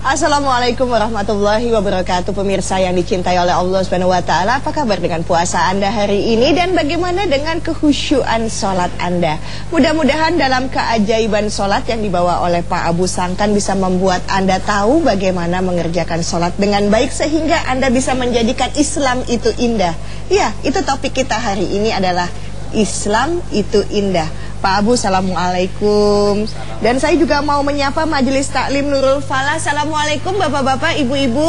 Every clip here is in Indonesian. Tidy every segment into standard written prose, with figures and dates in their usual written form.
Assalamualaikum warahmatullahi wabarakatuh. Pemirsa yang dicintai oleh Allah Subhanahu wa taala, apa kabar dengan puasa Anda hari ini dan bagaimana dengan kekhusyuan salat Anda? Mudah-mudahan dalam keajaiban salat yang dibawa oleh Pak Abu Sangkan bisa membuat Anda tahu bagaimana mengerjakan salat dengan baik sehingga Anda bisa menjadikan Islam itu indah. Ya, itu topik kita hari ini adalah Islam itu indah. Pak Abu, assalamualaikum. Dan saya juga mau menyapa Majelis Taklim Nurul Falah. Assalamualaikum bapak-bapak, ibu-ibu.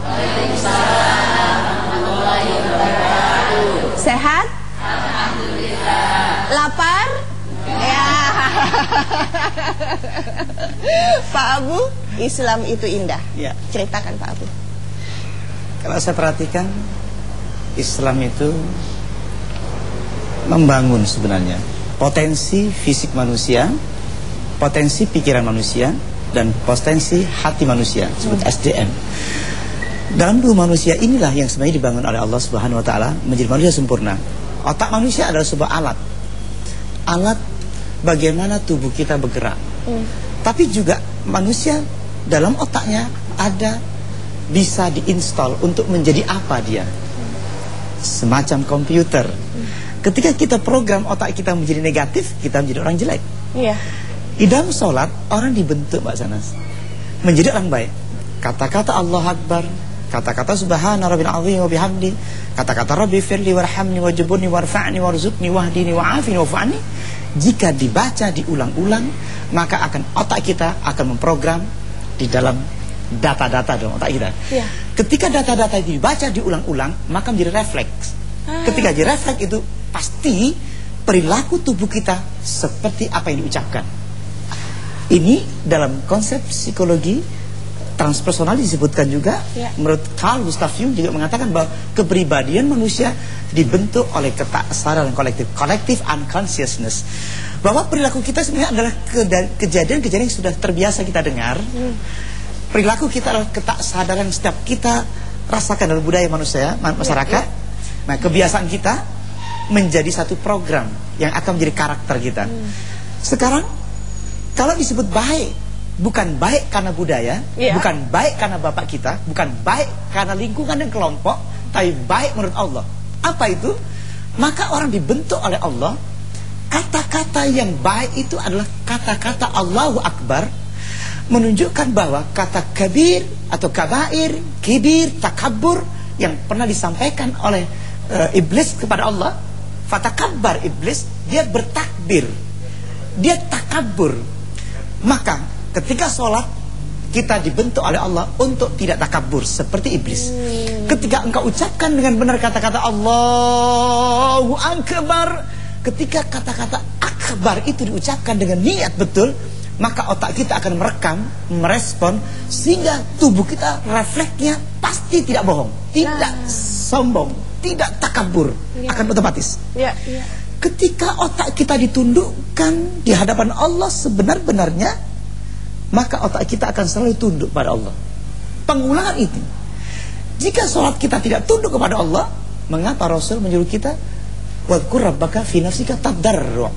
Waalaikumsalam. Sehat? Alhamdulillah. Lapar? Ya. Pak Abu, Islam itu indah. Ya. Ceritakan Pak Abu. Kalau saya perhatikan, Islam itu membangun sebenarnya potensi fisik manusia, potensi pikiran manusia, dan potensi hati manusia, disebut SDM. Dalam dua manusia inilah yang sebenarnya dibangun oleh Allah Subhanahu wa taala menjadi manusia sempurna. Otak manusia adalah sebuah alat. Alat bagaimana tubuh kita bergerak. Tapi juga manusia dalam otaknya ada bisa diinstal untuk menjadi apa dia? Semacam komputer. Ketika kita program otak kita menjadi negatif, kita menjadi orang jelek. Iya. Di dalam sholat, orang dibentuk Mbak Sanas menjadi orang baik. Kata-kata Allah Akbar, kata-kata Subhana Rabbil Azim wa bihamdi, kata-kata Rabbi firli warhamni wajburni warfa'ni warzuqni wahdini wa'afini wa'fa'ni, jika dibaca diulang-ulang, maka akan otak kita akan memprogram di dalam data-data dalam otak kita. Iya. Ketika data-data itu dibaca diulang-ulang, maka menjadi refleks. Ketika jadi refleks itu pasti perilaku tubuh kita seperti apa yang diucapkan. Ini dalam konsep psikologi transpersonal disebutkan juga. Ya. Menurut Carl Gustav Jung juga mengatakan bahwa kepribadian manusia dibentuk oleh ketaksadaran kolektif, collective unconsciousness. Bahwa perilaku kita sebenarnya adalah kejadian-kejadian yang sudah terbiasa kita dengar. Perilaku kita adalah ketaksadaran yang setiap kita rasakan dalam budaya manusia, masyarakat. Ya. Nah, kebiasaan kita menjadi satu program yang akan menjadi karakter kita. Sekarang kalau disebut baik, bukan baik karena budaya, bukan baik karena bapak kita, bukan baik karena lingkungan dan kelompok, tapi baik menurut Allah. Apa itu? Maka orang dibentuk oleh Allah. Kata-kata yang baik itu adalah kata-kata Allahu Akbar, menunjukkan bahwa kata kabir atau kabair, kibir, takabur yang pernah disampaikan oleh iblis kepada Allah. Fatakabbar, iblis, dia bertakbir, dia takabur. Maka ketika sholat kita dibentuk oleh Allah untuk tidak takabur seperti iblis. Ketika engkau ucapkan dengan benar kata-kata Allahu Akbar, ketika kata-kata akbar itu diucapkan dengan niat betul, maka otak kita akan merekam, merespon, sehingga tubuh kita refleksnya pasti tidak bohong, tidak sombong, tidak takabur, akan otomatis. Ketika otak kita ditundukkan di hadapan Allah sebenar-benarnya, maka otak kita akan selalu tunduk pada Allah. Pengulangan itu. Jika sholat kita tidak tunduk kepada Allah, mengapa Rasul menyuruh kita wadhkur rabbaka fi nafsika tadarru'an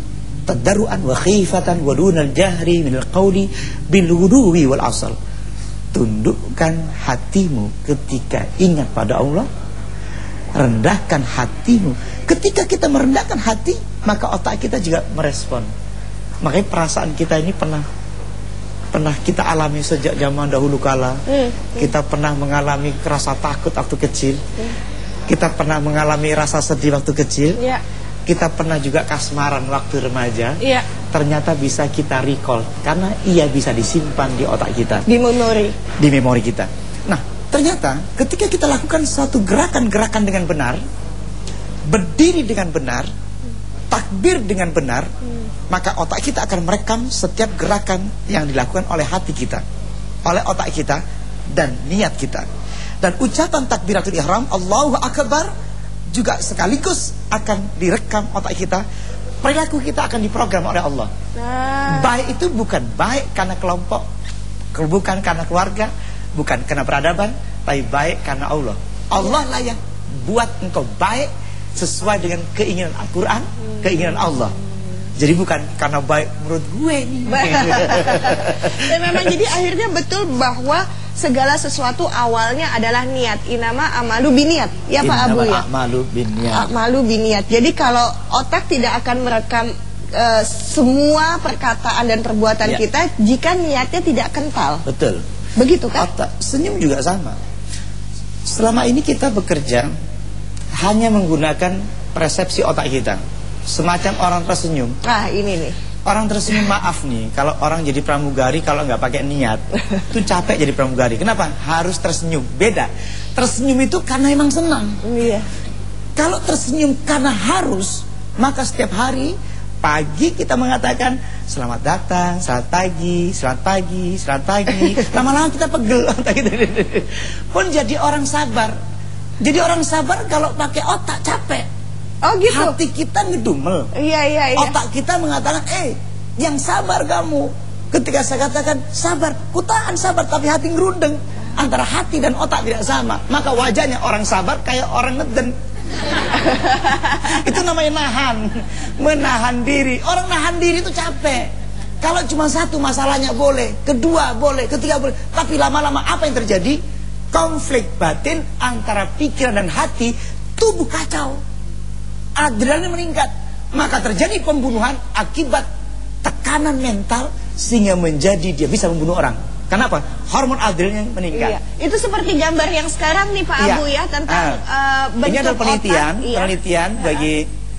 wa khifatan wa dunal jahri minal qawli bil ghuduwi wal asal. Tundukkan hatimu ketika ingat pada Allah, rendahkan hatimu. Ketika kita merendahkan hati, maka otak kita juga merespon. Makanya perasaan kita ini pernah kita alami sejak zaman dahulu kala. Kita pernah mengalami rasa takut waktu kecil. Kita pernah mengalami rasa sedih waktu kecil. Kita pernah juga kasmaran waktu remaja. Ternyata bisa kita recall karena ia bisa disimpan di otak kita, di memori kita. Nah, ternyata ketika kita lakukan suatu gerakan-gerakan dengan benar, berdiri dengan benar, takbir dengan benar, maka otak kita akan merekam setiap gerakan yang dilakukan oleh hati kita, oleh otak kita, dan niat kita. Dan ucapan takbiratul ihram Allahu Akbar juga sekaligus akan direkam otak kita. Perilaku kita akan diprogram oleh Allah. Baik itu bukan baik karena kelompok, bukan karena keluarga, bukan karena peradaban, tapi baik karena Allah. Allah lah yang buat engkau baik sesuai dengan keinginan Al-Quran, keinginan Allah. Jadi bukan karena baik menurut gue nih. Dan memang jadi akhirnya betul bahwa segala sesuatu awalnya adalah niat. Inama amalu biniat. Ya Pak Abu ya. Amalu biniat. Amalu biniat. Jadi kalau otak tidak akan merekam semua perkataan dan perbuatan kita jika niatnya tidak kental. Betul. Begitu kan? Otak, senyum juga sama. Selama ini kita bekerja hanya menggunakan persepsi otak kita. Semacam orang tersenyum. Nah ini nih. Orang tersenyum, maaf nih, kalau orang jadi pramugari kalau nggak pakai niat, itu capek jadi pramugari. Kenapa? Harus tersenyum. Beda. Tersenyum itu karena emang senang. Iya. Kalau tersenyum karena harus, maka setiap hari pagi kita mengatakan selamat datang, selamat pagi, selamat pagi, selamat pagi. Lama-lama kita pegel otak kita. Pun jadi orang sabar. Jadi orang sabar kalau pakai otak capek. Oh gitu. Hati kita ngedumel. Iya. Otak kita mengatakan, yang sabar kamu. Ketika saya katakan sabar, kutahan sabar, tapi hati ngerundeng. Antara hati dan otak tidak sama. Maka wajahnya orang sabar kayak orang ngeden. Itu namanya nahan. Menahan diri. Orang nahan diri itu capek. Kalau cuma satu masalahnya boleh, kedua boleh, ketiga boleh. Tapi lama-lama apa yang terjadi? Konflik batin antara pikiran dan hati, tubuh kacau. Adrenalin meningkat, maka terjadi pembunuhan akibat tekanan mental sehingga menjadi dia bisa membunuh orang. Kenapa? Hormon adrenalin meningkat. Iya. Itu seperti gambar yang sekarang nih Pak Abu ya tentang bentuk ini adalah penelitian, otak. Penelitian bagi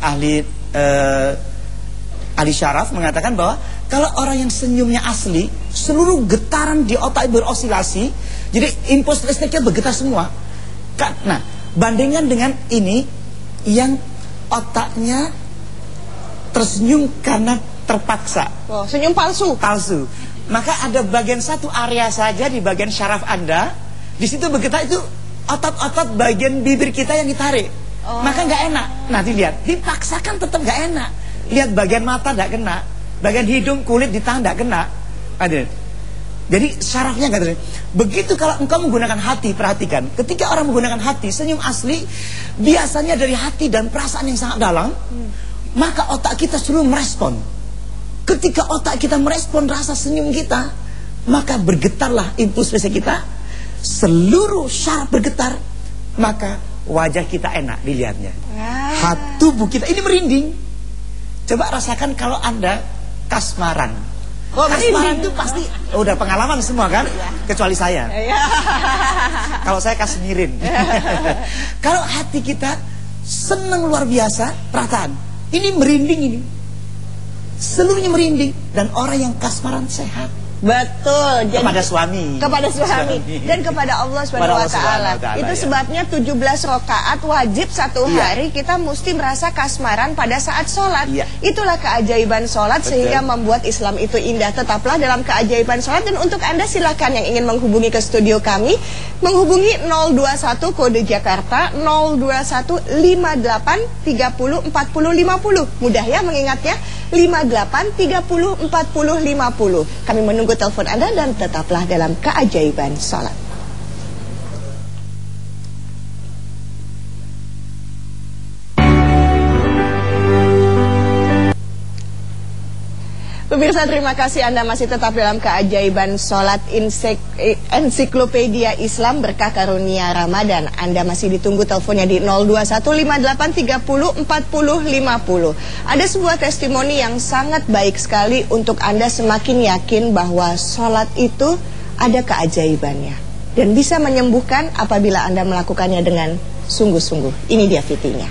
ahli syaraf mengatakan bahwa kalau orang yang senyumnya asli, seluruh getaran di otak berosilasi, jadi impuls listriknya bergetar semua. Nah, bandingkan dengan ini yang otaknya tersenyum karena terpaksa. Oh, senyum palsu. Palsu. Maka ada bagian satu area saja di bagian syaraf Anda, di situ bergetar itu otot-otot bagian bibir kita yang ditarik. Maka nggak enak. Nah, dilihat, dipaksakan tetap nggak enak. Lihat bagian mata nggak kena, bagian hidung, kulit di tangan nggak kena. Ada. Jadi syarafnya nggak terjadi. Begitu kalau engkau menggunakan hati, perhatikan. Ketika orang menggunakan hati, senyum asli, biasanya dari hati dan perasaan yang sangat dalam, maka otak kita selalu merespon. Ketika otak kita merespon rasa senyum kita, maka bergetarlah impuls listrik kita. Seluruh syaraf bergetar, maka wajah kita enak dilihatnya. Hati tubuh kita ini merinding. Coba rasakan kalau Anda kasmaran. Kasmaran itu pasti udah pengalaman semua kan? Kecuali saya. Kalau saya kasmirin. Kalau hati kita senang luar biasa, perhatian. Ini merinding ini. Seluruhnya merinding. Dan orang yang kasmaran sehat. Betul. Jadi, kepada suami. Kepada suami. Dan kepada Allah SWT. Itu sebabnya 17 rakaat wajib satu hari kita mesti merasa kasmaran pada saat sholat. Itulah keajaiban sholat. Sehingga membuat Islam itu indah. Tetaplah dalam keajaiban sholat. Dan untuk Anda silakan yang ingin menghubungi ke studio kami, menghubungi 021 kode Jakarta 021 58 30 40 50. Mudah ya mengingatnya, 58 30 40 50. Kami menunggu telepon Anda dan tetaplah dalam keajaiban sholat. Pemirsa, terima kasih Anda masih tetap dalam keajaiban sholat ensiklopedia Islam berkah karunia Ramadan. Anda masih ditunggu teleponnya di 02158304050. Ada sebuah testimoni yang sangat baik sekali untuk Anda semakin yakin bahwa sholat itu ada keajaibannya dan bisa menyembuhkan apabila Anda melakukannya dengan sungguh-sungguh. Ini dia fitinya.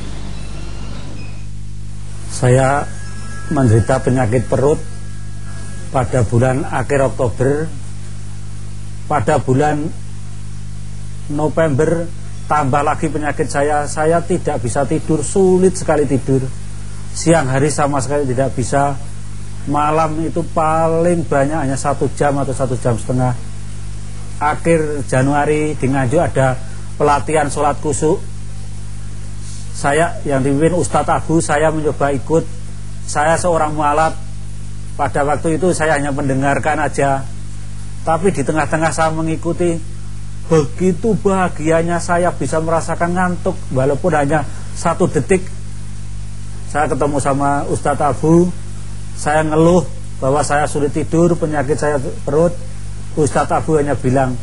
Saya menderita penyakit perut pada bulan akhir Oktober. Pada bulan November tambah lagi penyakit saya tidak bisa tidur, sulit sekali tidur. Siang hari sama sekali tidak bisa. Malam itu paling banyak hanya 1 jam atau 1 jam setengah. Akhir Januari di Nganjuk ada pelatihan sholat kusuk. Saya yang dipimpin Ustadz Abu, saya mencoba ikut. Saya seorang mualaf. Pada waktu itu saya hanya mendengarkan aja. Tapi di tengah-tengah saya mengikuti, begitu bahagianya saya bisa merasakan ngantuk. Walaupun hanya 1 detik. Saya ketemu sama Ustadz Abu, saya ngeluh bahwa saya sulit tidur, penyakit saya perut. Ustadz Abu hanya bilang,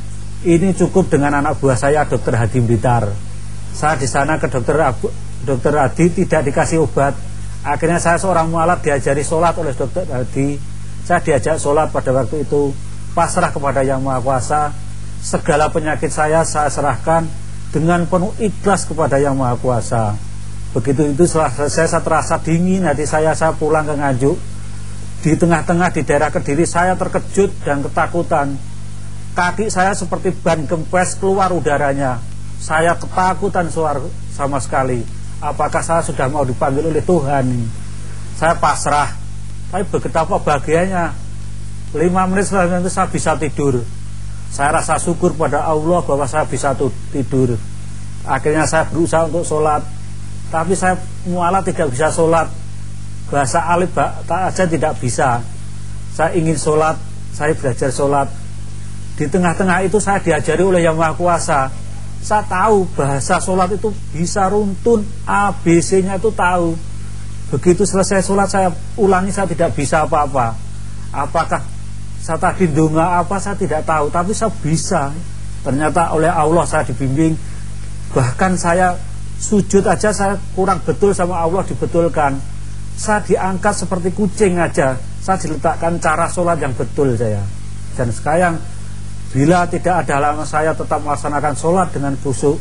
Ini cukup dengan anak buah saya, Dr. Hadi Blitar. Saya di sana ke Dr. Hadi tidak dikasih obat. Akhirnya saya seorang mualaf diajari sholat oleh Dr. Hadi. Saya diajak sholat pada waktu itu, pasrah kepada Yang Maha Kuasa. Segala penyakit saya serahkan dengan penuh ikhlas kepada Yang Maha Kuasa. Begitu itu setelah selesai, saya terasa dingin hati saya pulang ke Nganjuk. Di tengah-tengah di daerah Kediri saya terkejut dan ketakutan. Kaki saya seperti ban kempes keluar udaranya. Saya ketakutan sama sekali. Apakah saya sudah mau dipanggil oleh Tuhan? Saya pasrah. Tapi betapa bahagianya. 5 menit setelah itu saya bisa tidur. Saya rasa syukur pada Allah bahwa saya bisa tidur. Akhirnya saya berusaha untuk sholat. Tapi saya mualaf tidak bisa sholat. Bahasa alif aja tidak bisa. Saya ingin sholat, saya belajar sholat. Di tengah-tengah itu saya diajari oleh Yang Maha Kuasa. Saya tahu bahasa sholat itu bisa runtun, ABC-nya itu tahu. Begitu selesai sholat saya ulangi, saya tidak bisa apa-apa. Apakah saya tadi ndonga apa saya tidak tahu, tapi saya bisa. Ternyata oleh Allah saya dibimbing. Bahkan saya sujud aja saya kurang betul sama Allah dibetulkan. Saya diangkat seperti kucing aja. Saya diletakkan cara sholat yang betul saya. Dan sekarang bila tidak ada halangan saya tetap melaksanakan sholat dengan khusyuk.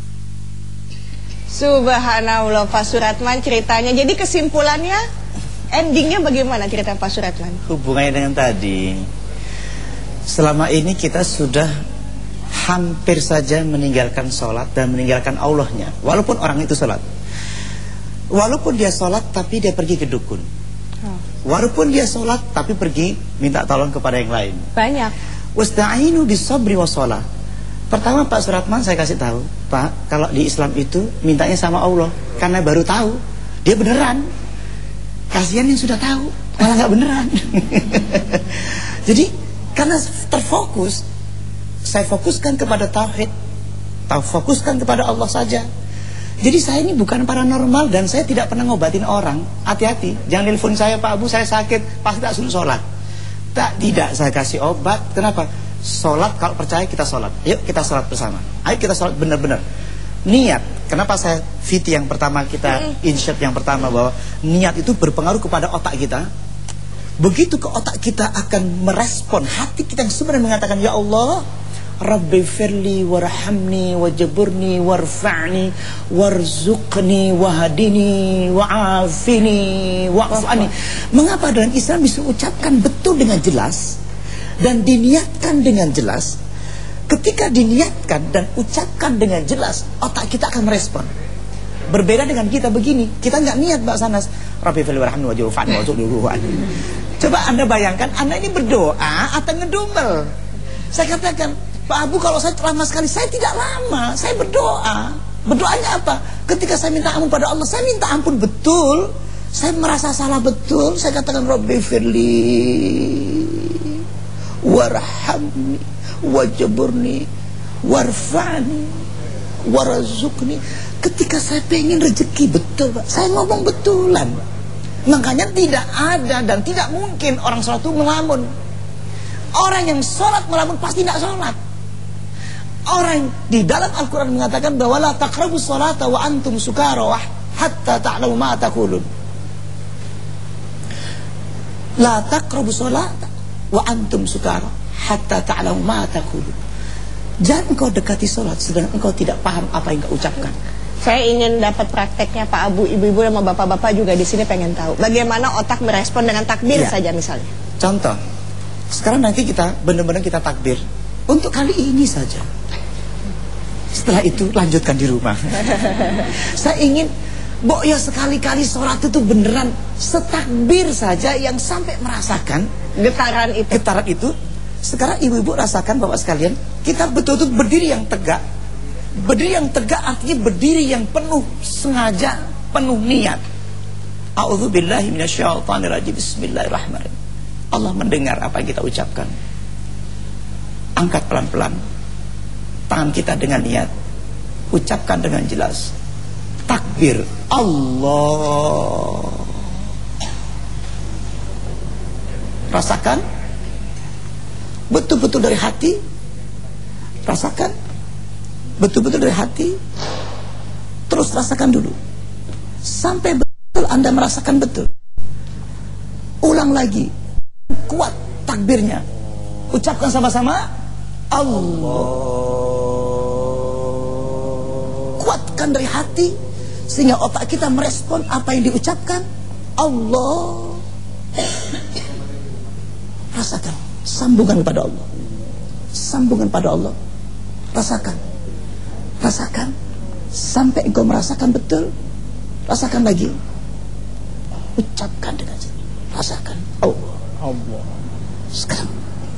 Subhanallah Pak Suratman ceritanya. Jadi kesimpulannya, endingnya bagaimana cerita Pak Suratman? Hubungannya dengan tadi, selama ini kita sudah hampir saja meninggalkan sholat dan meninggalkan Allahnya. Walaupun orang itu sholat, walaupun dia sholat tapi dia pergi ke dukun, walaupun dia sholat tapi pergi minta tolong kepada yang lain. Banyak. Wasta'inu bis-sabri was-shalah. Pertama Pak Suratman saya kasih tahu, Pak, kalau di Islam itu mintanya sama Allah, karena baru tahu dia beneran. Kasihan yang sudah tahu malah nggak beneran. Jadi karena terfokus, saya fokuskan kepada tauhid, fokuskan kepada Allah saja. Jadi saya ini bukan paranormal dan saya tidak pernah ngobatin orang. Hati-hati, jangan telepon saya, Pak Abu saya sakit, pasti tak suruh sholat. Tidak, saya kasih obat. Kenapa? Sholat, kalau percaya kita sholat. Yuk kita sholat bersama. Ayo kita sholat benar-benar. Niat. Kenapa saya fiti yang pertama kita insert yang pertama bahwa niat itu berpengaruh kepada otak kita. Begitu ke otak kita akan merespon hati kita yang sebenarnya mengatakan, ya Allah, Rabbi firli warhamni wajaburni warfa'ni warzuqni wahadini wa'afini wa'afani. Mengapa dalam Islam bisa ucapkan betul dengan jelas dan diniatkan dengan jelas? Ketika diniatkan dan ucapkan dengan jelas, otak kita akan merespon. Berbeda dengan kita begini, kita nggak niat Mbak Sanas, Rabbi firli warhamni wajaburni warzuqni wahadini. Coba Anda bayangkan, Anda ini berdoa atau ngedumel. Saya katakan, Pak Abu, kalau saya lama sekali, saya tidak lama, saya berdoa. Berdoanya apa? Ketika saya minta ampun pada Allah, saya minta ampun betul. Saya merasa salah betul. Saya katakan, Rabbi firli warhamni wajaburni warfa'ni warazukni. Ketika saya pengen rezeki betul, Pak, saya ngomong betulan. Makanya tidak ada dan tidak mungkin orang sholat itu melamun. Orang yang sholat melamun pasti tidak sholat. Orang di dalam Al-Quran mengatakan bahwa la taqrabus sholata wa antum sukara hatta ta'lamu ma taqulun. La taqrabus sholata wa antum sukara hatta ta'lamu ma taqulun. Jangan engkau dekati sholat sedang engkau tidak paham apa yang engkau ucapkan. Saya ingin dapat prakteknya Pak Abu, ibu-ibu sama bapak-bapak juga di sini pengen tahu bagaimana otak merespon dengan takbir saja misalnya. Contoh, sekarang nanti kita benar-benar kita takbir untuk kali ini saja. Setelah itu lanjutkan di rumah. Saya ingin ya sekali-kali sholat itu beneran setakbir saja yang sampai merasakan getaran itu. Getaran itu. Sekarang ibu-ibu rasakan Bapak sekalian, kita betul-betul berdiri yang tegak. Berdiri yang tegak artinya berdiri yang penuh sengaja, penuh niat. A'udzubillahi minasyaitonirrajim. Bismillahirrahmanirrahim. Allah mendengar apa yang kita ucapkan. Angkat pelan-pelan tangan kita dengan niat, ucapkan dengan jelas. Takbir Allah. Rasakan betul-betul dari hati. Rasakan betul-betul dari hati. Terus rasakan dulu sampai betul Anda merasakan betul. Ulang lagi, kuat takbirnya. Ucapkan sama-sama Allah. Kuatkan dari hati sehingga otak kita merespon apa yang diucapkan Allah. Rasakan sambungan kepada Allah. Sambungan pada Allah. Rasakan. Rasakan sampai engkau merasakan betul. Rasakan lagi. Ucapkan dengan rasakan Allah. Allah. Sekarang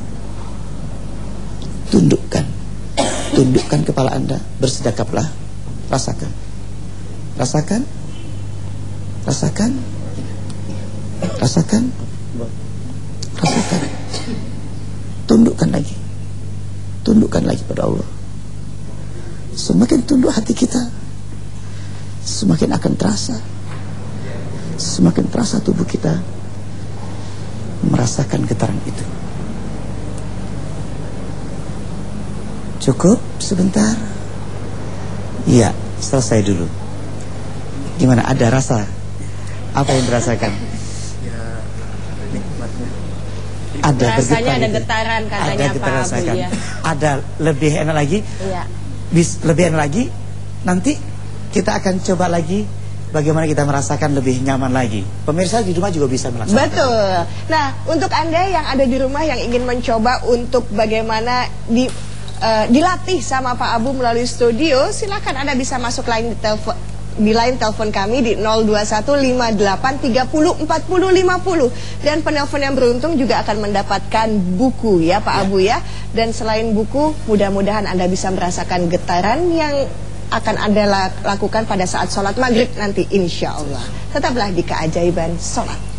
tundukkan kepala Anda, bersedekaplah. Rasakan. Rasakan. Rasakan. Rasakan. Rasakan. Tundukkan lagi. Tundukkan lagi pada Allah. Semakin tunduk hati kita, semakin akan terasa. Semakin terasa tubuh kita merasakan getaran itu. Cukup sebentar. Iya, selesai dulu. Gimana, ada rasa? Apa yang dirasakan? Ada rasanya ada itu. getaran katanya ada Pak Abu ya. Ada lebih enak lagi. Iya. Lebih enak lagi. Nanti kita akan coba lagi bagaimana kita merasakan lebih nyaman lagi. Pemirsa di rumah juga bisa melaksanakan. Betul. Nah, untuk Anda yang ada di rumah yang ingin mencoba untuk bagaimana dilatih sama Pak Abu melalui studio, silakan Anda bisa masuk di line telepon kami di 02158304050 dan penelpon yang beruntung juga akan mendapatkan buku ya Pak Abu ya. Dan selain buku, mudah-mudahan Anda bisa merasakan getaran yang akan Anda lakukan pada saat sholat maghrib nanti insya Allah. Tetaplah di keajaiban sholat.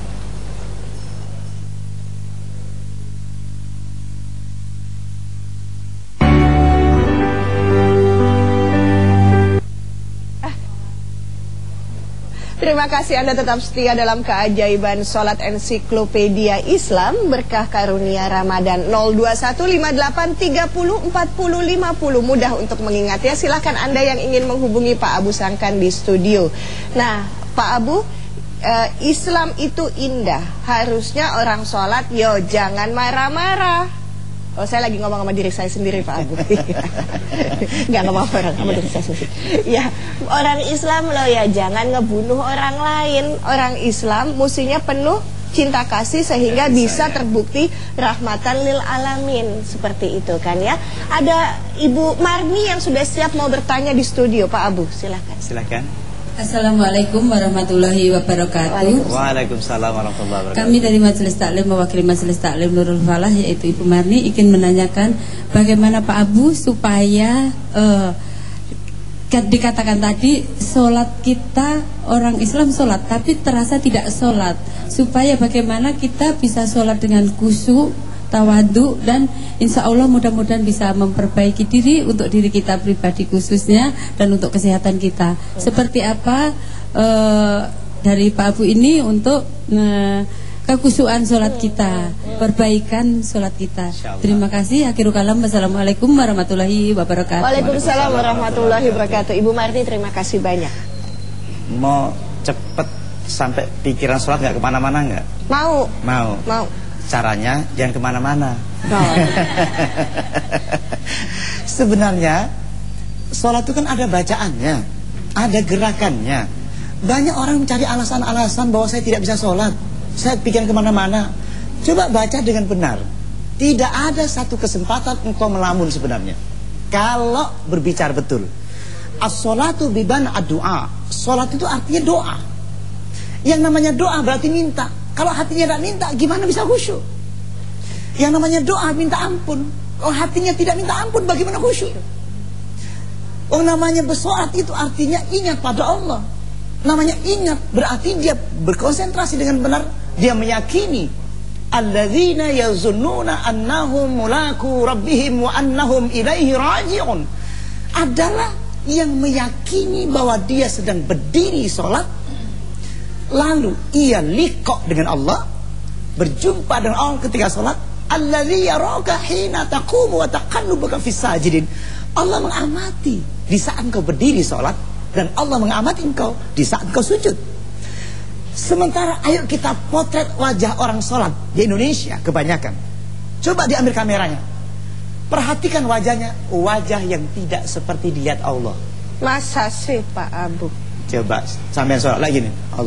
Terima kasih Anda tetap setia dalam keajaiban sholat ensiklopedia Islam berkah karunia Ramadan. 02158304050. Mudah untuk mengingat ya. Silahkan Anda yang ingin menghubungi Pak Abu Sangkan di studio. Nah Pak Abu, Islam itu indah. Harusnya orang sholat yo jangan marah-marah. Oh, saya lagi ngomong sama diri saya sendiri Pak Abu. Nggak ngomong orang sama diri saya sendiri. Ya, orang Islam loh ya jangan ngebunuh orang lain. Orang Islam mestinya penuh cinta kasih sehingga bisa terbukti rahmatan lil alamin. Seperti itu kan ya. Ada Ibu Marni yang sudah siap mau bertanya di studio Pak Abu. Silakan. Silakan. Assalamualaikum warahmatullahi wabarakatuh. Waalaikumsalam warahmatullahi wabarakatuh. Kami dari Majelis Taklim mewakili Majelis Taklim Nurul Falah yaitu Ibu Marni ingin menanyakan bagaimana Pak Abu supaya dikatakan tadi sholat kita orang Islam sholat tapi terasa tidak sholat, supaya bagaimana kita bisa sholat dengan khusyuk, tawadu, dan insya Allah mudah-mudahan bisa memperbaiki diri untuk diri kita pribadi khususnya dan untuk kesehatan kita. Seperti apa dari Pak Abu ini untuk kekhusyuan sholat kita, perbaikan sholat kita. Terima kasih. Akhirul kalam. Wassalamualaikum warahmatullahi wabarakatuh. Waalaikumsalam warahmatullahi wabarakatuh. Ibu Marni terima kasih banyak. Mau cepet sampai pikiran sholat nggak kemana-mana nggak? Mau. Caranya jangan kemana-mana. Sebenarnya sholat itu kan ada bacaannya, ada gerakannya. Banyak orang mencari alasan-alasan bahwa saya tidak bisa sholat, saya pikiran kemana-mana. Coba baca dengan benar. Tidak ada satu kesempatan engkau melamun sebenarnya kalau berbicara betul. As-sholatu biban ad-du'a. Sholat itu artinya doa. Yang namanya doa berarti minta. Kalau hatinya tidak minta, gimana bisa khusyuk? Yang namanya doa minta ampun. Kalau hatinya tidak minta ampun, bagaimana khusyuk? Oh, namanya bersolat itu artinya ingat pada Allah. Namanya ingat berarti dia berkonsentrasi dengan benar. Dia meyakini alladzina yazunnuna annahum mulaku rabbihim wa annahum ilaihi raji'un. Adalah yang meyakini bahwa dia sedang berdiri solat, lalu ia liqa dengan Allah, berjumpa dengan Allah ketika solat. Alladzi yaraka hina taqumu wa taqallubaka fis sajidin. Allah mengamati di saat engkau berdiri sholat, dan Allah mengamati engkau di saat engkau sujud. Sementara ayo kita potret wajah orang sholat di Indonesia kebanyakan. Coba diambil kameranya, perhatikan wajahnya, wajah yang tidak seperti dilihat Allah. Masa sih Pak Abu? Coba sampai sholat lagi nih,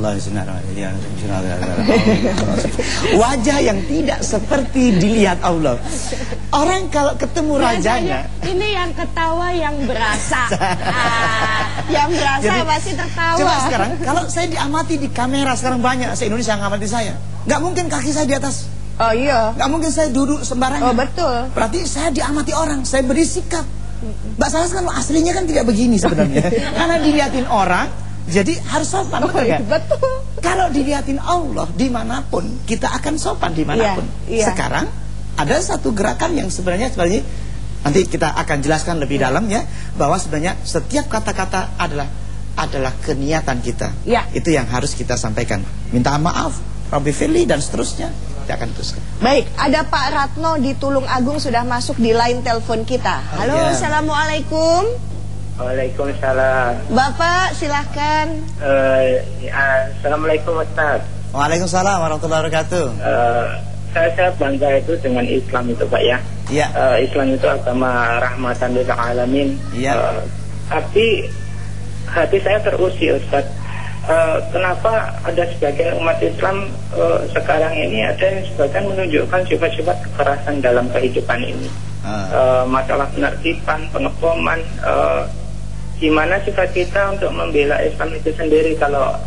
wajah yang tidak seperti dilihat Allah. Orang kalau ketemu rajanya, ini yang ketawa yang berasa. Yang berasa. Jadi, masih tertawa. Coba sekarang kalau saya diamati di kamera, sekarang banyak se-Indonesia yang ngamati saya, nggak mungkin kaki saya di atas. Oh iya. Nggak mungkin saya duduk sembarangan. Oh betul. Berarti saya diamati orang, saya beri sikap. Mbak Salas kan aslinya kan tidak begini sebenarnya. Karena dilihatin orang, jadi harus sopan, betul kan? Betul. Kalau dilihatin Allah dimanapun, kita akan sopan dimanapun. Sekarang ada satu gerakan yang sebenarnya nanti kita akan jelaskan lebih dalam ya, bahwa sebenarnya setiap kata-kata adalah keniatan kita. Itu yang harus kita sampaikan. Minta maaf, Rabbi Firli dan seterusnya. Kita akan teruskan. Baik, ada Pak Ratno di Tulung Agung sudah masuk di line telepon kita. Halo, Assalamualaikum. Waalaikumsalam. Bapak silahkan. Assalamualaikum Ustaz. Waalaikumsalam warahmatullahi wabarakatuh. Saya bangga itu dengan Islam itu Pak ya. Iya. Islam itu agama rahmatan lil alamin. Iya. Tapi hati saya terusik Ustaz. Kenapa ada sebagian umat Islam sekarang ini ada yang sebagian menunjukkan sifat-sifat kekerasan dalam kehidupan ini. Masalah penertiban, pengeboman, gimana sifat kita untuk membela Islam itu sendiri kalau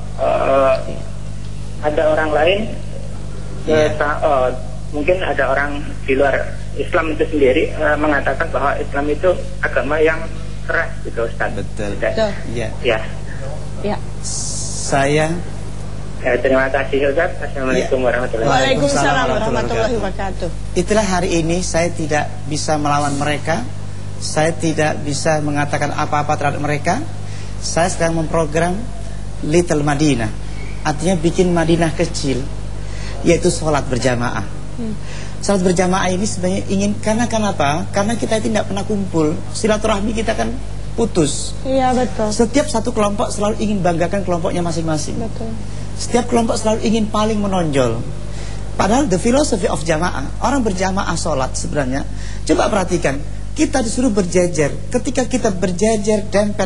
ada orang lain, mungkin ada orang di luar Islam itu sendiri mengatakan bahwa Islam itu agama yang keras gitu Ustaz. Betul. Ya. Ya. Saya terima kasih Ustaz. Assalamualaikum warahmatullahi wabarakatuh. Waalaikumsalam warahmatullahi wabarakatuh. Itulah hari ini saya tidak bisa melawan mereka. Saya tidak bisa mengatakan apa-apa terhadap mereka. Saya sedang memprogram Little Madinah. Artinya bikin Madinah kecil, yaitu sholat berjamaah. Sholat berjamaah ini sebenarnya ingin, karena kenapa? Karena kita tidak pernah kumpul. Silaturahmi kita kan putus. Iya betul. Setiap satu kelompok selalu ingin banggakan kelompoknya masing-masing. Betul. Setiap kelompok selalu ingin paling menonjol. Padahal the philosophy of jamaah, orang berjamaah sholat sebenarnya, coba perhatikan, kita disuruh berjejer. Ketika kita berjejer,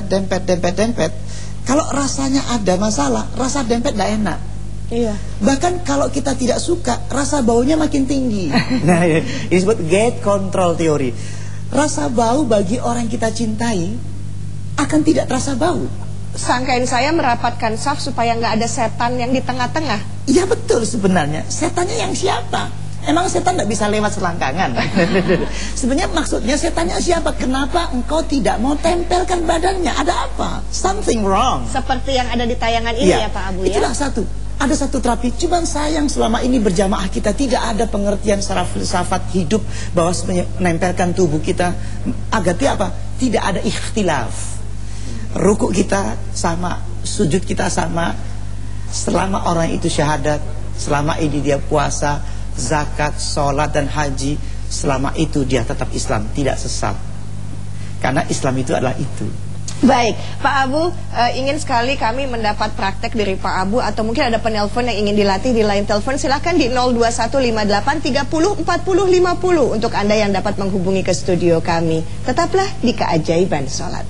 dempet, kalau rasanya ada masalah, rasa dempet tidak enak. Iya. Bahkan kalau kita tidak suka, rasa baunya makin tinggi. Nah, ini disebut gate control theory. Rasa bau bagi orang kita cintai akan tidak terasa bau. Sangkain saya merapatkan saf supaya nggak ada setan yang di tengah-tengah. Iya betul sebenarnya. Setannya yang siapa? Emang setan tidak bisa lewat selangkangan? Sebenarnya maksudnya setannya siapa? Kenapa engkau tidak mau tempelkan badannya? Ada apa? Something wrong. Seperti yang ada di tayangan ini ya Pak Abu ya. Itulah satu. Ada satu terapi. Cuman sayang selama ini berjamaah kita tidak ada pengertian secara filsafat hidup bahwa sebenarnya menempelkan tubuh kita agar apa? Tidak ada ikhtilaf. Rukuk kita sama, sujud kita sama. Selama orang itu syahadat, selama ini dia puasa, zakat, sholat dan haji, selama itu dia tetap Islam, tidak sesat. Karena Islam itu adalah itu. Baik, Pak Abu, ingin sekali kami mendapat praktek dari Pak Abu, atau mungkin ada penelpon yang ingin dilatih di line telepon, silahkan di 02158304050 untuk Anda yang dapat menghubungi ke studio kami. Tetaplah di Keajaiban Sholat.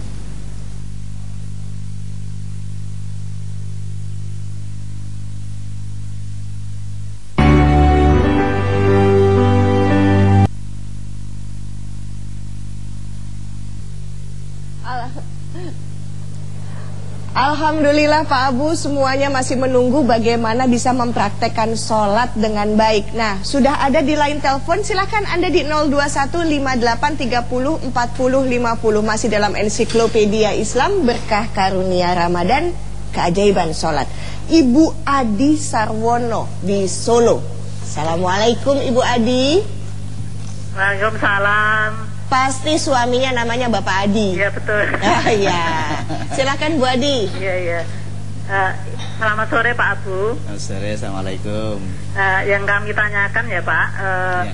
Alhamdulillah Pak Abu, semuanya masih menunggu bagaimana bisa mempraktekkan sholat dengan baik. Nah, sudah ada di line telepon, silakan Anda di 02158304050, masih dalam ensiklopedia Islam Berkah Karunia Ramadan, Keajaiban Sholat. Ibu Adi Sarwono di Solo. Assalamualaikum Ibu Adi. Waalaikumsalam. Pasti suaminya namanya Bapak Adi. Iya betul. Oh iya. Silakan Bu Adi. Iya. Selamat sore Pak Abu. Selamat sore, assalamualaikum. Yang kami tanyakan ya Pak,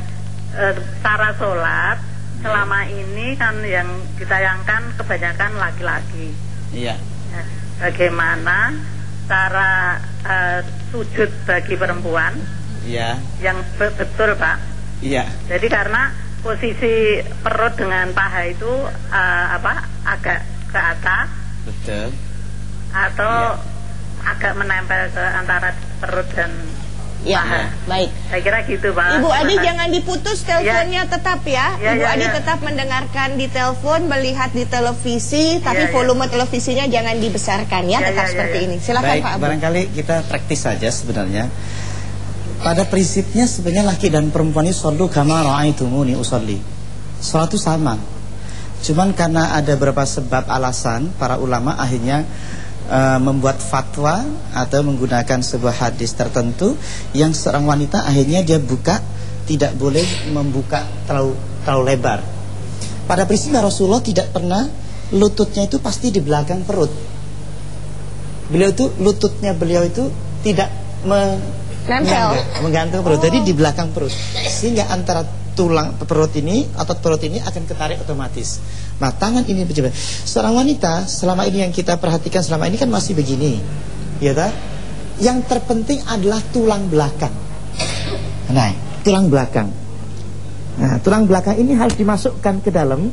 cara sholat selama ini kan yang ditayangkan kebanyakan laki-laki. Iya. Ya, bagaimana cara sujud bagi perempuan? Iya. Yang betul, Pak. Iya. Jadi karena posisi perut dengan paha itu agak ke atas. Betul. Atau agak menempel ke antara perut dan paha. Baik. Saya kira gitu, Pak. Ibu Adi jangan diputus teleponnya, tetap ya. Ibu Adi tetap mendengarkan di telepon, melihat di televisi, tapi volume televisinya jangan dibesarkan ya, tetap seperti ini. Silakan Baik, Pak Abu. barangkali kita praktis saja sebenarnya. Pada prinsipnya sebenarnya laki dan perempuan ini shollu kama ra'aitumuni usolli. Salat itu sama. Cuman karena ada beberapa sebab alasan, para ulama akhirnya membuat fatwa atau menggunakan sebuah hadis tertentu yang seorang wanita akhirnya dia buka, tidak boleh membuka terlalu lebar. Pada prinsipnya Rasulullah tidak pernah lututnya itu pasti di belakang perut. Lututnya beliau itu tidak menggantung perut, jadi di belakang perut, sehingga antara tulang perut ini, otot perut ini akan ketarik otomatis. Nah, tangan ini berjalan. Seorang wanita selama ini yang kita perhatikan selama ini kan masih begini, ya tak? Yang terpenting adalah tulang belakang. Nah, tulang belakang. Nah, tulang belakang ini harus dimasukkan ke dalam,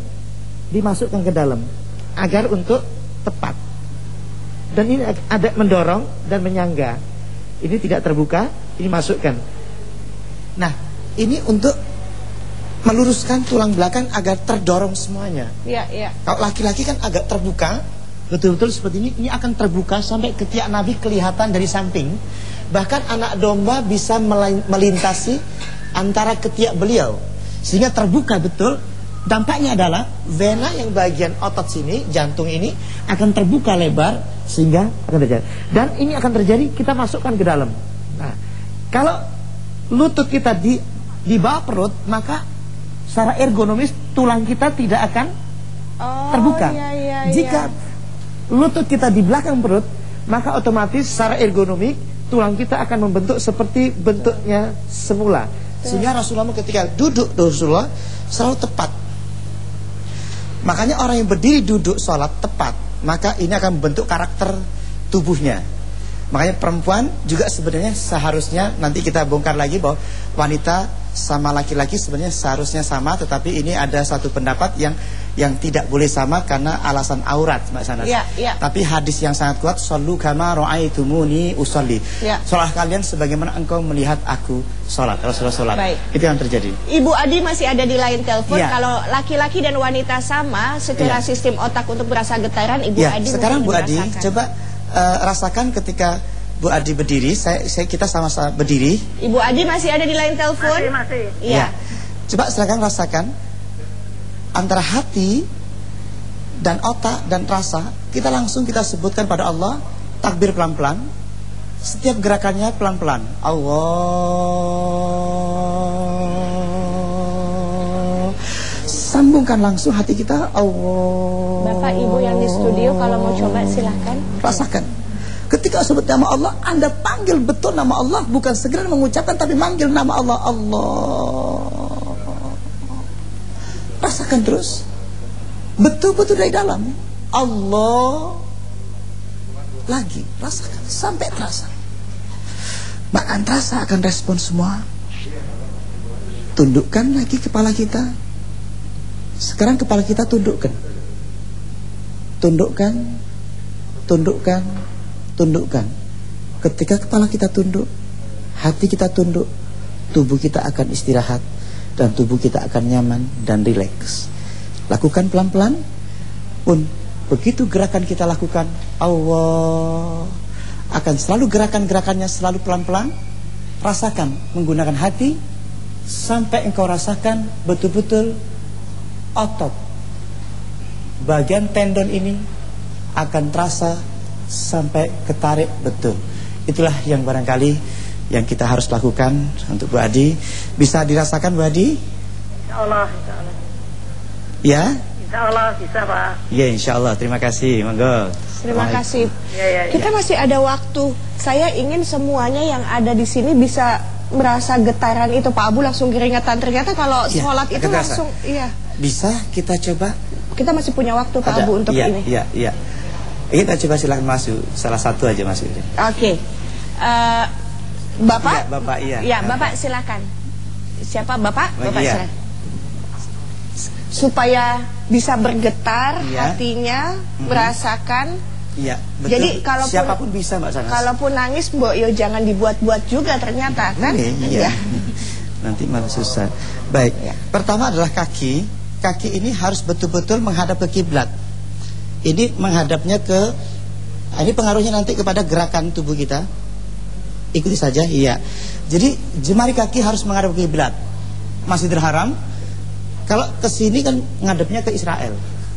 agar untuk tepat. Dan ini ada mendorong dan menyangga. Ini tidak terbuka, ini masukkan. Nah, ini untuk meluruskan tulang belakang agar terdorong semuanya. Iya. Kalau laki-laki kan agak terbuka, betul-betul seperti ini. Ini akan terbuka sampai ketiak Nabi kelihatan dari samping. Bahkan anak domba bisa melintasi antara ketiak beliau, sehingga terbuka betul. Dampaknya adalah vena yang bagian otot sini, jantung ini akan terbuka lebar, sehingga akan terjadi. Dan ini akan terjadi kita masukkan ke dalam. Nah, kalau lutut kita di bawah perut, maka secara ergonomis tulang kita tidak akan terbuka. Jika lutut kita di belakang perut, maka otomatis secara ergonomik tulang kita akan membentuk seperti bentuknya semula. Sehingga Rasulullah ketika duduk, Rasulullah selalu tepat. Makanya orang yang berdiri duduk sholat tepat, maka ini akan membentuk karakter tubuhnya. Makanya perempuan juga sebenarnya seharusnya, nanti kita bongkar lagi bahwa wanita sama laki-laki sebenarnya seharusnya sama, tetapi ini ada satu pendapat yang tidak boleh sama karena alasan aurat, Mbak Sanas. Tapi hadis yang sangat kuat, shollu kama ra'aitumuni usolli. Sholat kalian sebagaimana engkau melihat aku sholat. Rasulullah sholat. Itu yang terjadi. Ibu Adi masih ada di line telepon. Kalau laki-laki dan wanita sama secara sistem otak untuk berasa getaran, Ibu Adi sekarang Bu Adi coba rasakan ketika Bu Adi berdiri, kita sama-sama berdiri. Ibu Adi masih ada di line telepon? Masih. Iya. Coba silakan rasakan antara hati dan otak dan rasa. Kita langsung kita sebutkan pada Allah, takbir pelan-pelan. Setiap gerakannya pelan-pelan. Allah. Sambungkan langsung hati kita. Allah. Bapak Ibu yang di studio kalau mau coba silahkan. Rasakan. Ketika sebut nama Allah, Anda panggil betul nama Allah, bukan segera mengucapkan tapi manggil nama Allah. Allah. Rasakan terus. Betul-betul dari dalam. Allah. Lagi, rasakan sampai terasa. Maka terasa akan respon semua. Tundukkan lagi kepala kita. Sekarang kepala kita tundukkan. Tundukkan. Ketika kepala kita tunduk, hati kita tunduk, tubuh kita akan istirahat dan tubuh kita akan nyaman dan rileks. Lakukan pelan-pelan. Pun begitu gerakan kita lakukan, Allah akan selalu gerakan-gerakannya selalu pelan-pelan. Rasakan menggunakan hati sampai engkau rasakan betul-betul otot bagian tendon ini akan terasa sampai ketarik betul. Itulah yang barangkali yang kita harus lakukan untuk Bu Adi. Bisa dirasakan Bu Adi? Insyaallah. Ya? Insyaallah bisa, Pak. Ya, insyaallah. Terima kasih. Monggo. Terima kasih. Ya. Kita masih ada waktu. Saya ingin semuanya yang ada di sini bisa merasa getaran itu Pak Abu, langsung keringetan. Ternyata kalau Iya, sholat itu agak terasa. langsung, iya. Bisa kita coba? Kita masih punya waktu Pak Abu untuk iya, ini. Iya. Kita coba silahkan masuk. Salah satu aja masuk. Oke. Bapak? Iya, Bapak, iya. Ya, Bapak silakan. Siapa Bapak? Bapak iya. silakan. Supaya bisa bergetar Iya. hatinya, merasakan. Iya, betul. Jadi kalaupun siapapun bisa Mbak Sanas. Kalaupun nangis Mbok Yo jangan dibuat-buat juga ternyata kan? Iya. Nanti malah susah. Baik. Pertama adalah kaki. Kaki ini harus betul-betul menghadap ke kiblat. Ini menghadapnya ke, ini pengaruhnya nanti kepada gerakan tubuh kita. Ikuti saja, iya. Jadi jemari kaki harus menghadap ke kiblat. Masjidil Haram. Kalau ke sini kan ngadepnya ke Israel.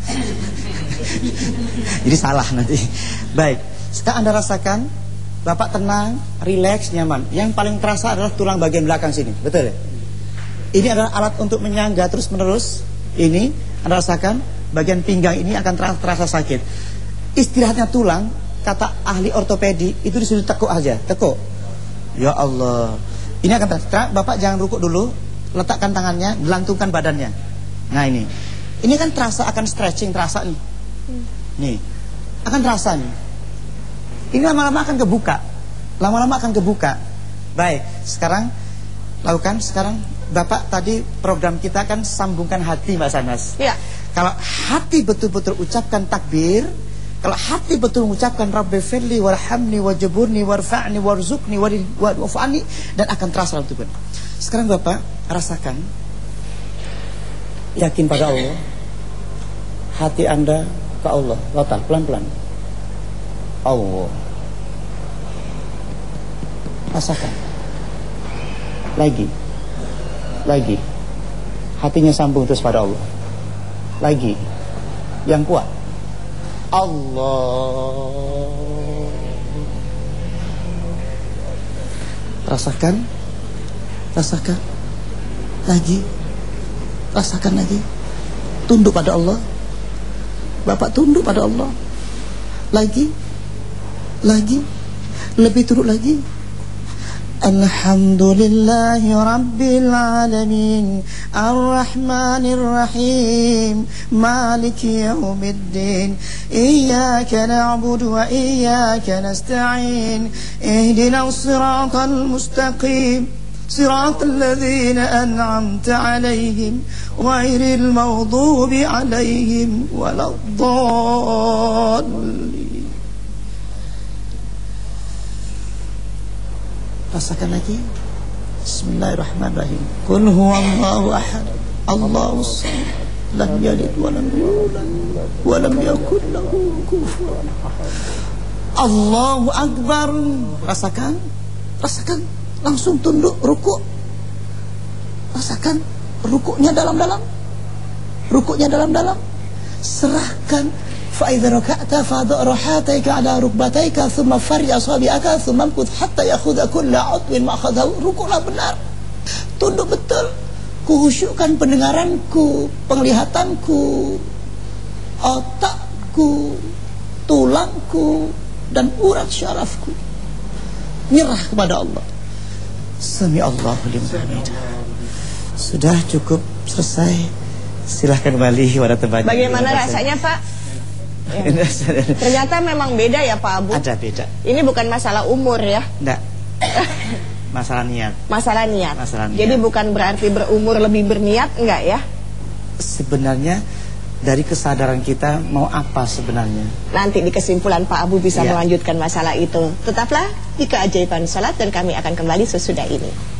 Jadi salah nanti. Baik. Sekarang Anda rasakan, Bapak tenang, rileks, nyaman. Yang paling terasa adalah tulang bagian belakang sini. Betul ya? Ini adalah alat untuk menyangga terus-menerus. Ini Anda rasakan, bagian pinggang ini akan terasa sakit. Istirahatnya tulang, kata ahli ortopedi, itu disuruh tekuk aja, tekuk. Ya Allah. Ini akan terasa. Bapak jangan rukuk dulu, letakkan tangannya, gelantungkan badannya. Nah ini kan terasa, akan stretching, terasa nih. Nih, akan terasa nih. Ini lama-lama akan kebuka. Lama-lama akan kebuka. Baik, sekarang lakukan. Sekarang Bapak tadi program kita kan sambungkan hati Mbak Sanas. Ya. Kalau hati betul-betul ucapkan takbir, kalau hati betul mengucapkan Rabbi firli warhamni wajburni warfa'ni warzuqni wa'fani, dan akan terasa dalam tubuh. Sekarang Bapak rasakan, yakin pada Allah, hati Anda ke Allah, total, pelan-pelan. Allah. Rasakan. Lagi. Hatinya sambung terus pada Allah. Lagi. Yang kuat. Allah. Rasakan. Lagi. Rasakan lagi. Tunduk pada Allah. Bapak tunduk pada Allah. Lagi. Lebih turut lagi. Alhamdulillahi Rabbil Alamin Ar-Rahmanir Rahim Maliki Yawmiddin Iyyaka na'budu wa iyyaka nasta'in Ihdinas siratal mustaqim Siratal ladzina an'amta 'alaihim ghairil maghdubi 'alaihim waladdallin. Rasakan lagi. Bismillahirrahmanirrahim. Qul huwallahu ahad, Allahus samad, lam yalid wa lam yulad wa lam yakul lahu kufuwan ahad. Allahu akbar. Rasakan. Langsung tunduk, rukuk. Rasakan rukuknya dalam-dalam. Serahkan. فإذا ركعت فاضع رحاتيك على ركبتيك ثم فرج أصابعك ثم امكث حتى يأخذ كل عضو ما أخذه. Rukuklah benar, tunduk betul, kuhusyukkan pendengaranku, penglihatanku, otakku, tulangku, dan urat syarafku. Nyerah kepada Allah. Sami Allahu liman hamidah. Sudah cukup, selesai. Silahkan kembali pada tempatnya. Bagaimana rasanya Pak? Ya. Ternyata memang beda ya Pak Abu. Ada beda. Ini bukan masalah umur ya. Enggak. Masalah niat. Masalah niat. Masalah niat. Jadi bukan berarti berumur lebih berniat, enggak ya? Sebenarnya dari kesadaran kita mau apa sebenarnya. Nanti di kesimpulan Pak Abu bisa Ya. melanjutkan masalah itu. Tetaplah di Keajaiban Salat dan kami akan kembali sesudah ini.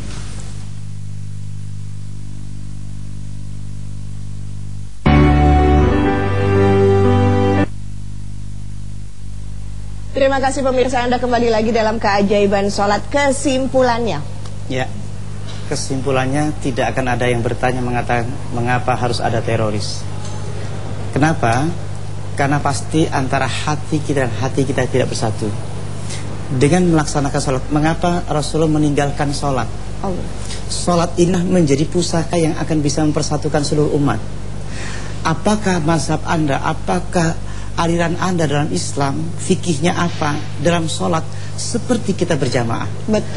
Terima kasih pemirsa, Anda kembali lagi dalam Keajaiban Salat. Kesimpulannya. Ya. Kesimpulannya tidak akan ada yang bertanya mengatakan mengapa harus ada teroris. Kenapa? Karena pasti antara hati kita dan hati kita tidak bersatu. Dengan melaksanakan sholat, mengapa Rasulullah meninggalkan sholat? Sholat ini menjadi pusaka yang akan bisa mempersatukan seluruh umat. Apakah mazhab Anda, apakah aliran Anda dalam Islam, fikihnya apa dalam sholat, seperti kita berjamaah. Betul.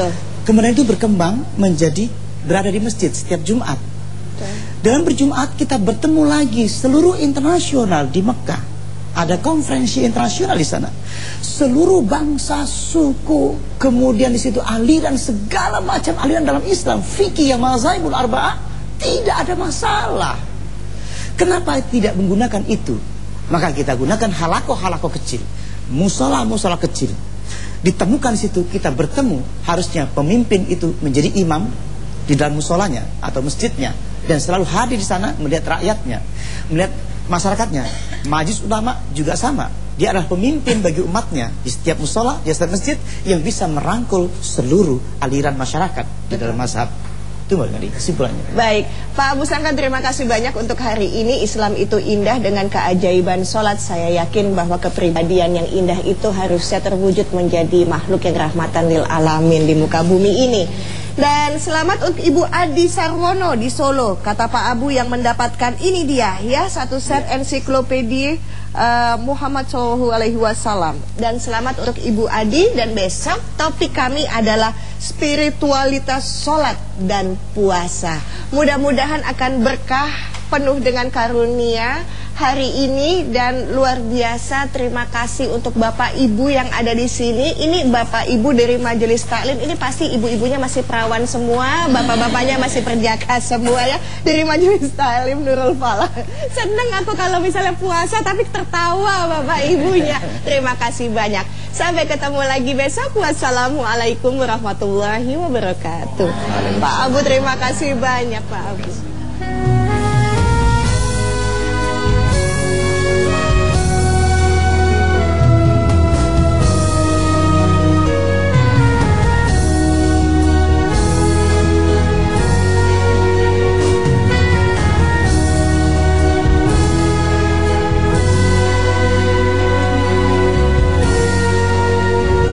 Kemudian itu berkembang menjadi berada di masjid setiap Jumat. Dalam berjumat kita bertemu lagi seluruh internasional di Mekah. Ada konferensi internasional di sana. Seluruh bangsa, suku, kemudian di situ aliran, segala macam aliran dalam Islam, fikih, mazhabul arba'ah, tidak ada masalah. Kenapa tidak menggunakan itu? Maka kita gunakan halaqah-halaqah kecil, musola-musola kecil. Ditemukan di situ, kita bertemu, harusnya pemimpin itu menjadi imam di dalam musolanya atau masjidnya, dan selalu hadir di sana melihat rakyatnya, melihat masyarakatnya. Majelis ulama juga sama. Dia adalah pemimpin bagi umatnya di setiap musola, di setiap masjid, yang bisa merangkul seluruh aliran masyarakat di dalam mazhab. Itu Mbak, kesimpulannya. Baik, Pak Abu Sangkan, terima kasih banyak untuk hari ini. Islam itu indah dengan keajaiban sholat. Saya yakin bahwa kepribadian yang indah itu harusnya terwujud menjadi makhluk yang rahmatan lil alamin di muka bumi ini. Dan selamat untuk Ibu Adi Sarwono di Solo. Kata Pak Abu yang mendapatkan ini dia ya, satu set ensiklopedia Muhammad SAW. Dan selamat untuk Ibu Adi. Dan besok topik kami adalah spiritualitas sholat dan puasa. Mudah-mudahan akan berkah, penuh dengan karunia hari ini. Dan luar biasa, terima kasih untuk Bapak Ibu yang ada di sini. Ini Bapak Ibu dari Majelis Taklim. Ini pasti ibu-ibunya masih perawan semua, bapak-bapaknya masih perjaka semua ya, dari Majelis Taklim Nurul Falah. Seneng aku kalau misalnya puasa tapi tertawa Bapak Ibunya. Terima kasih banyak. Sampai ketemu lagi besok. Wassalamualaikum warahmatullahi wabarakatuh. Pak Abu, terima kasih banyak Pak Abu.